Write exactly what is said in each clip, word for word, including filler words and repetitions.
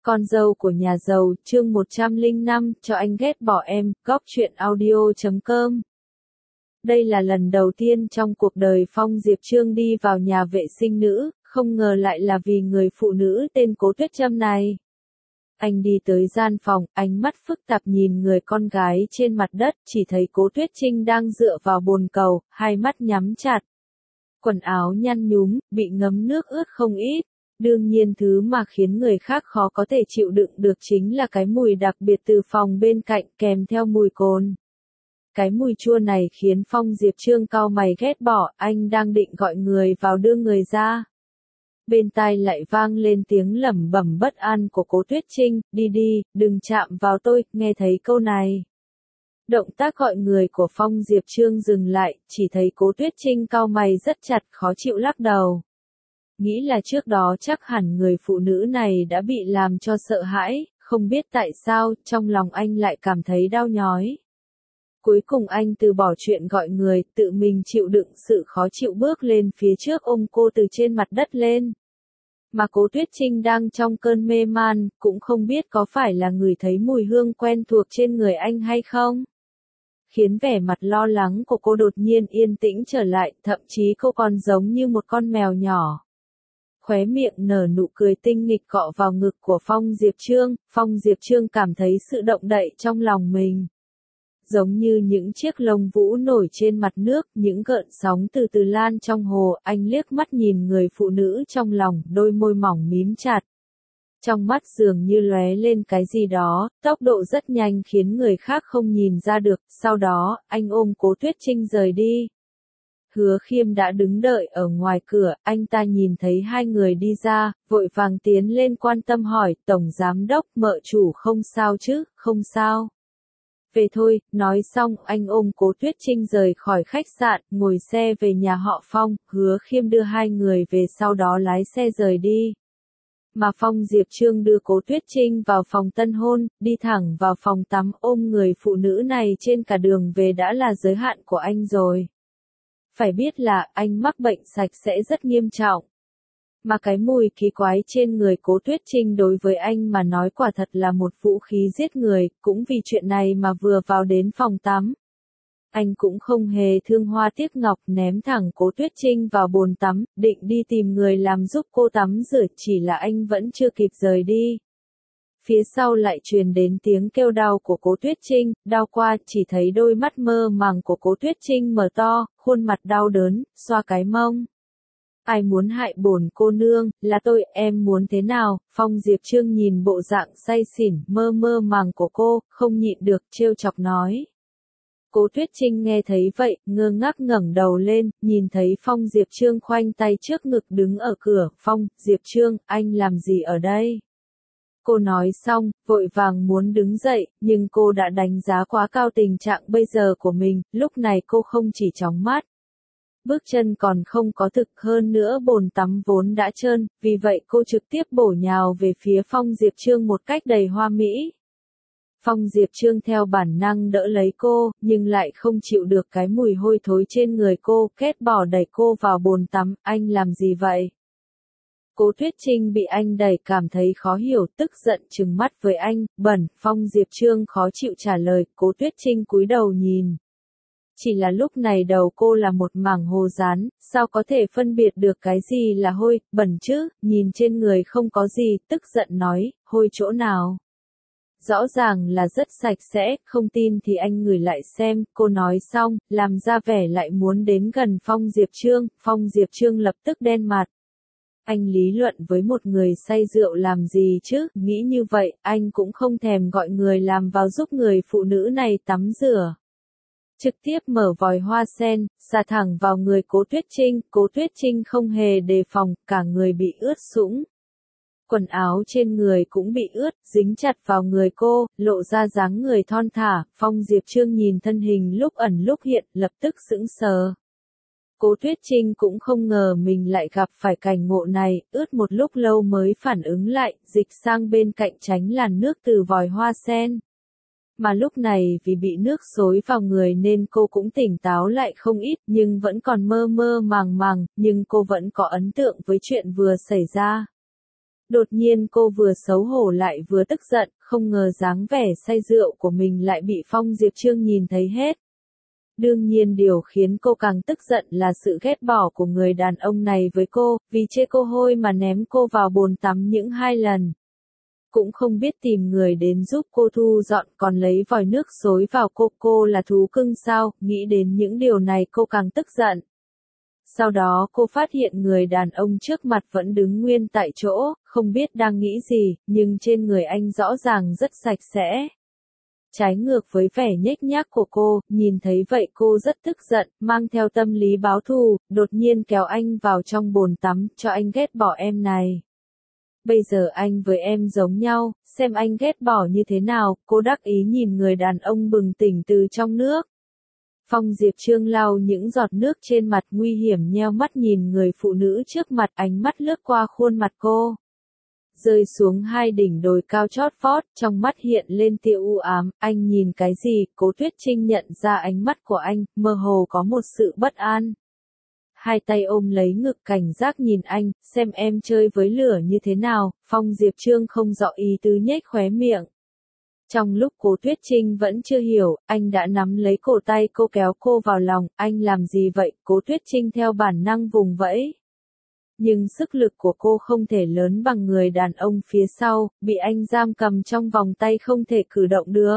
Con dâu của nhà giàu, chương một trăm lẻ năm, cho anh ghét bỏ em, góc truyện audio chấm com. Đây là lần đầu tiên trong cuộc đời Phong Diệp Chương đi vào nhà vệ sinh nữ, không ngờ lại là vì người phụ nữ tên Cố Tuyết Trâm này. Anh đi tới gian phòng, ánh mắt phức tạp nhìn người con gái trên mặt đất, chỉ thấy Cố Tuyết Trinh đang dựa vào bồn cầu, hai mắt nhắm chặt. Quần áo nhăn nhúm, bị ngấm nước ướt không ít. Đương nhiên thứ mà khiến người khác khó có thể chịu đựng được chính là cái mùi đặc biệt từ phòng bên cạnh kèm theo mùi cồn. Cái mùi chua này khiến Phong Diệp Chương cau mày ghét bỏ, anh đang định gọi người vào đưa người ra. Bên tai lại vang lên tiếng lẩm bẩm bất an của Cố Tuyết Trinh, đi đi, đừng chạm vào tôi, nghe thấy câu này. Động tác gọi người của Phong Diệp Chương dừng lại, chỉ thấy Cố Tuyết Trinh cau mày rất chặt, khó chịu lắc đầu. Nghĩ là trước đó chắc hẳn người phụ nữ này đã bị làm cho sợ hãi, không biết tại sao, trong lòng anh lại cảm thấy đau nhói. Cuối cùng anh từ bỏ chuyện gọi người, tự mình chịu đựng sự khó chịu bước lên phía trước ôm cô từ trên mặt đất lên. Mà Cố Tuyết Trinh đang trong cơn mê man, cũng không biết có phải là người thấy mùi hương quen thuộc trên người anh hay không. Khiến vẻ mặt lo lắng của cô đột nhiên yên tĩnh trở lại, thậm chí cô còn giống như một con mèo nhỏ. Khóe miệng nở nụ cười tinh nghịch cọ vào ngực của Phong Diệp Chương, Phong Diệp Chương cảm thấy sự động đậy trong lòng mình. Giống như những chiếc lông vũ nổi trên mặt nước, những gợn sóng từ từ lan trong hồ, anh liếc mắt nhìn người phụ nữ trong lòng, đôi môi mỏng mím chặt. Trong mắt dường như lóe lên cái gì đó, tốc độ rất nhanh khiến người khác không nhìn ra được, sau đó, anh ôm Cố Tuyết Trinh rời đi. Hứa Khiêm đã đứng đợi ở ngoài cửa, anh ta nhìn thấy hai người đi ra, vội vàng tiến lên quan tâm hỏi, Tổng Giám Đốc, mợ chủ không sao chứ, không sao. Về thôi, nói xong, anh ôm Cố Tuyết Trinh rời khỏi khách sạn, ngồi xe về nhà họ Phong, Hứa Khiêm đưa hai người về sau đó lái xe rời đi. Mà Phong Diệp Chương đưa Cố Tuyết Trinh vào phòng tân hôn, đi thẳng vào phòng tắm ôm người phụ nữ này trên cả đường về đã là giới hạn của anh rồi. Phải biết là anh mắc bệnh sạch sẽ rất nghiêm trọng. Mà cái mùi kỳ quái trên người Cố Tuyết Trinh đối với anh mà nói quả thật là một vũ khí giết người, cũng vì chuyện này mà vừa vào đến phòng tắm. Anh cũng không hề thương hoa tiếc ngọc ném thẳng Cố Tuyết Trinh vào bồn tắm, định đi tìm người làm giúp cô tắm rửa, chỉ là anh vẫn chưa kịp rời đi. Phía sau lại truyền đến tiếng kêu đau của Cố Tuyết Trinh, đau qua chỉ thấy đôi mắt mơ màng của Cố Tuyết Trinh mở to, khuôn mặt đau đớn, xoa cái mông. Ai muốn hại bổn cô nương, là tôi, em muốn thế nào? Phong Diệp Chương nhìn bộ dạng say xỉn, mơ mơ màng của cô, không nhịn được, trêu chọc nói. Cố Tuyết Trinh nghe thấy vậy, ngơ ngác ngẩng đầu lên, nhìn thấy Phong Diệp Chương khoanh tay trước ngực đứng ở cửa, Phong, Diệp Chương, anh làm gì ở đây? Cô nói xong, vội vàng muốn đứng dậy, nhưng cô đã đánh giá quá cao tình trạng bây giờ của mình, lúc này cô không chỉ chóng mắt. Bước chân còn không có thực, hơn nữa bồn tắm vốn đã trơn, vì vậy cô trực tiếp bổ nhào về phía Phong Diệp Chương một cách đầy hoa mỹ. Phong Diệp Chương theo bản năng đỡ lấy cô, nhưng lại không chịu được cái mùi hôi thối trên người cô, kết bỏ đẩy cô vào bồn tắm, anh làm gì vậy? Cố Tuyết Trinh bị anh đẩy cảm thấy khó hiểu, tức giận trừng mắt với anh, bẩn, Phong Diệp Chương khó chịu trả lời, Cố Tuyết Trinh cúi đầu nhìn. Chỉ là lúc này đầu cô là một mảng hồ rán, sao có thể phân biệt được cái gì là hôi, bẩn chứ, nhìn trên người không có gì, tức giận nói, hôi chỗ nào? Rõ ràng là rất sạch sẽ, không tin thì anh ngửi lại xem, cô nói xong, làm ra vẻ lại muốn đến gần Phong Diệp Chương, Phong Diệp Chương lập tức đen mặt. Anh lý luận với một người say rượu làm gì chứ, nghĩ như vậy, anh cũng không thèm gọi người làm vào giúp người phụ nữ này tắm rửa. Trực tiếp mở vòi hoa sen, xả thẳng vào người Cố Tuyết Trinh, Cố Tuyết Trinh không hề đề phòng, cả người bị ướt sũng. Quần áo trên người cũng bị ướt, dính chặt vào người cô, lộ ra dáng người thon thả, Phong Diệp Chương nhìn thân hình lúc ẩn lúc hiện, lập tức sững sờ. Cố Tuyết Trinh cũng không ngờ mình lại gặp phải cảnh ngộ này, ướt một lúc lâu mới phản ứng lại, dịch sang bên cạnh tránh làn nước từ vòi hoa sen. Mà lúc này vì bị nước xối vào người nên cô cũng tỉnh táo lại không ít, nhưng vẫn còn mơ mơ màng màng, nhưng cô vẫn có ấn tượng với chuyện vừa xảy ra. Đột nhiên cô vừa xấu hổ lại vừa tức giận, không ngờ dáng vẻ say rượu của mình lại bị Phong Diệp Trương nhìn thấy hết. Đương nhiên điều khiến cô càng tức giận là sự ghét bỏ của người đàn ông này với cô, vì chê cô hôi mà ném cô vào bồn tắm những hai lần. Cũng không biết tìm người đến giúp cô thu dọn còn lấy vòi nước xối vào cô, cô là thú cưng sao, nghĩ đến những điều này cô càng tức giận. Sau đó cô phát hiện người đàn ông trước mặt vẫn đứng nguyên tại chỗ, không biết đang nghĩ gì, nhưng trên người anh rõ ràng rất sạch sẽ. Trái ngược với vẻ nhếch nhác của cô, nhìn thấy vậy cô rất tức giận, mang theo tâm lý báo thù, đột nhiên kéo anh vào trong bồn tắm, cho anh ghét bỏ em này. Bây giờ anh với em giống nhau, xem anh ghét bỏ như thế nào, cô đắc ý nhìn người đàn ông bừng tỉnh từ trong nước. Phong Diệp Trương lau những giọt nước trên mặt nguy hiểm nheo mắt nhìn người phụ nữ trước mặt, ánh mắt lướt qua khuôn mặt cô. Rơi xuống hai đỉnh đồi cao chót vót, trong mắt hiện lên tia u ám, anh nhìn cái gì, Cố Tuyết Trinh nhận ra ánh mắt của anh, mơ hồ có một sự bất an. Hai tay ôm lấy ngực cảnh giác nhìn anh, xem em chơi với lửa như thế nào, Phong Diệp Trương không rõ ý tứ nhếch khóe miệng. Trong lúc Cố Tuyết Trinh vẫn chưa hiểu, anh đã nắm lấy cổ tay cô kéo cô vào lòng, anh làm gì vậy, Cố Tuyết Trinh theo bản năng vùng vẫy. Nhưng sức lực của cô không thể lớn bằng người đàn ông phía sau, bị anh giam cầm trong vòng tay không thể cử động được.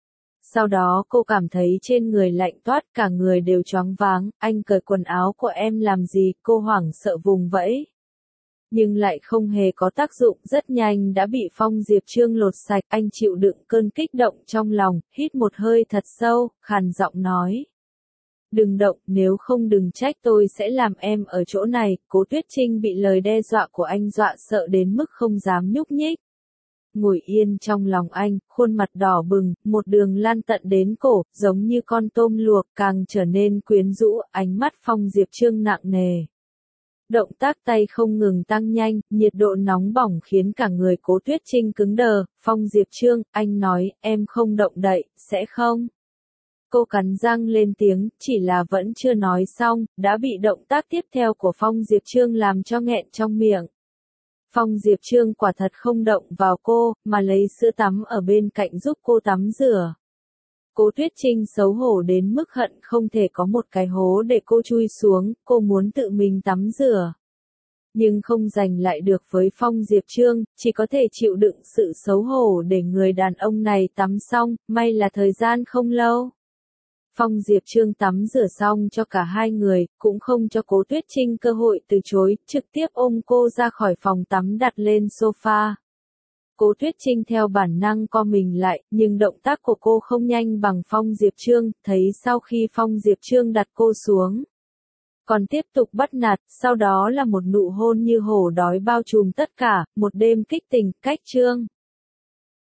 Sau đó cô cảm thấy trên người lạnh toát, cả người đều choáng váng, anh cởi quần áo của em làm gì, cô hoảng sợ vùng vẫy. Nhưng lại không hề có tác dụng, rất nhanh đã bị Phong Diệp Trương lột sạch, anh chịu đựng cơn kích động trong lòng, hít một hơi thật sâu, khàn giọng nói. Đừng động, nếu không đừng trách tôi sẽ làm em ở chỗ này, Cố Tuyết Trinh bị lời đe dọa của anh dọa sợ đến mức không dám nhúc nhích. Ngồi yên trong lòng anh, khuôn mặt đỏ bừng, một đường lan tận đến cổ, giống như con tôm luộc, càng trở nên quyến rũ, ánh mắt Phong Diệp Trương nặng nề. Động tác tay không ngừng tăng nhanh, nhiệt độ nóng bỏng khiến cả người Cố Tuyết Trinh cứng đờ, Phong Diệp Trương, anh nói, em không động đậy, sẽ không? Cô cắn răng lên tiếng, chỉ là vẫn chưa nói xong, đã bị động tác tiếp theo của Phong Diệp Trương làm cho nghẹn trong miệng. Phong Diệp Trương quả thật không động vào cô, mà lấy sữa tắm ở bên cạnh giúp cô tắm rửa. Cố Tuyết Trinh xấu hổ đến mức hận không thể có một cái hố để cô chui xuống, cô muốn tự mình tắm rửa. Nhưng không giành lại được với Phong Diệp Trương, chỉ có thể chịu đựng sự xấu hổ để người đàn ông này tắm xong, may là thời gian không lâu. Phong Diệp Trương tắm rửa xong cho cả hai người, cũng không cho Cố Tuyết Trinh cơ hội từ chối, trực tiếp ôm cô ra khỏi phòng tắm đặt lên sofa. Cố Tuyết Trinh theo bản năng co mình lại, nhưng động tác của cô không nhanh bằng Phong Diệp Trương, thấy sau khi Phong Diệp Trương đặt cô xuống. Còn tiếp tục bắt nạt, sau đó là một nụ hôn như hổ đói bao trùm tất cả, một đêm kích tình, cách chương.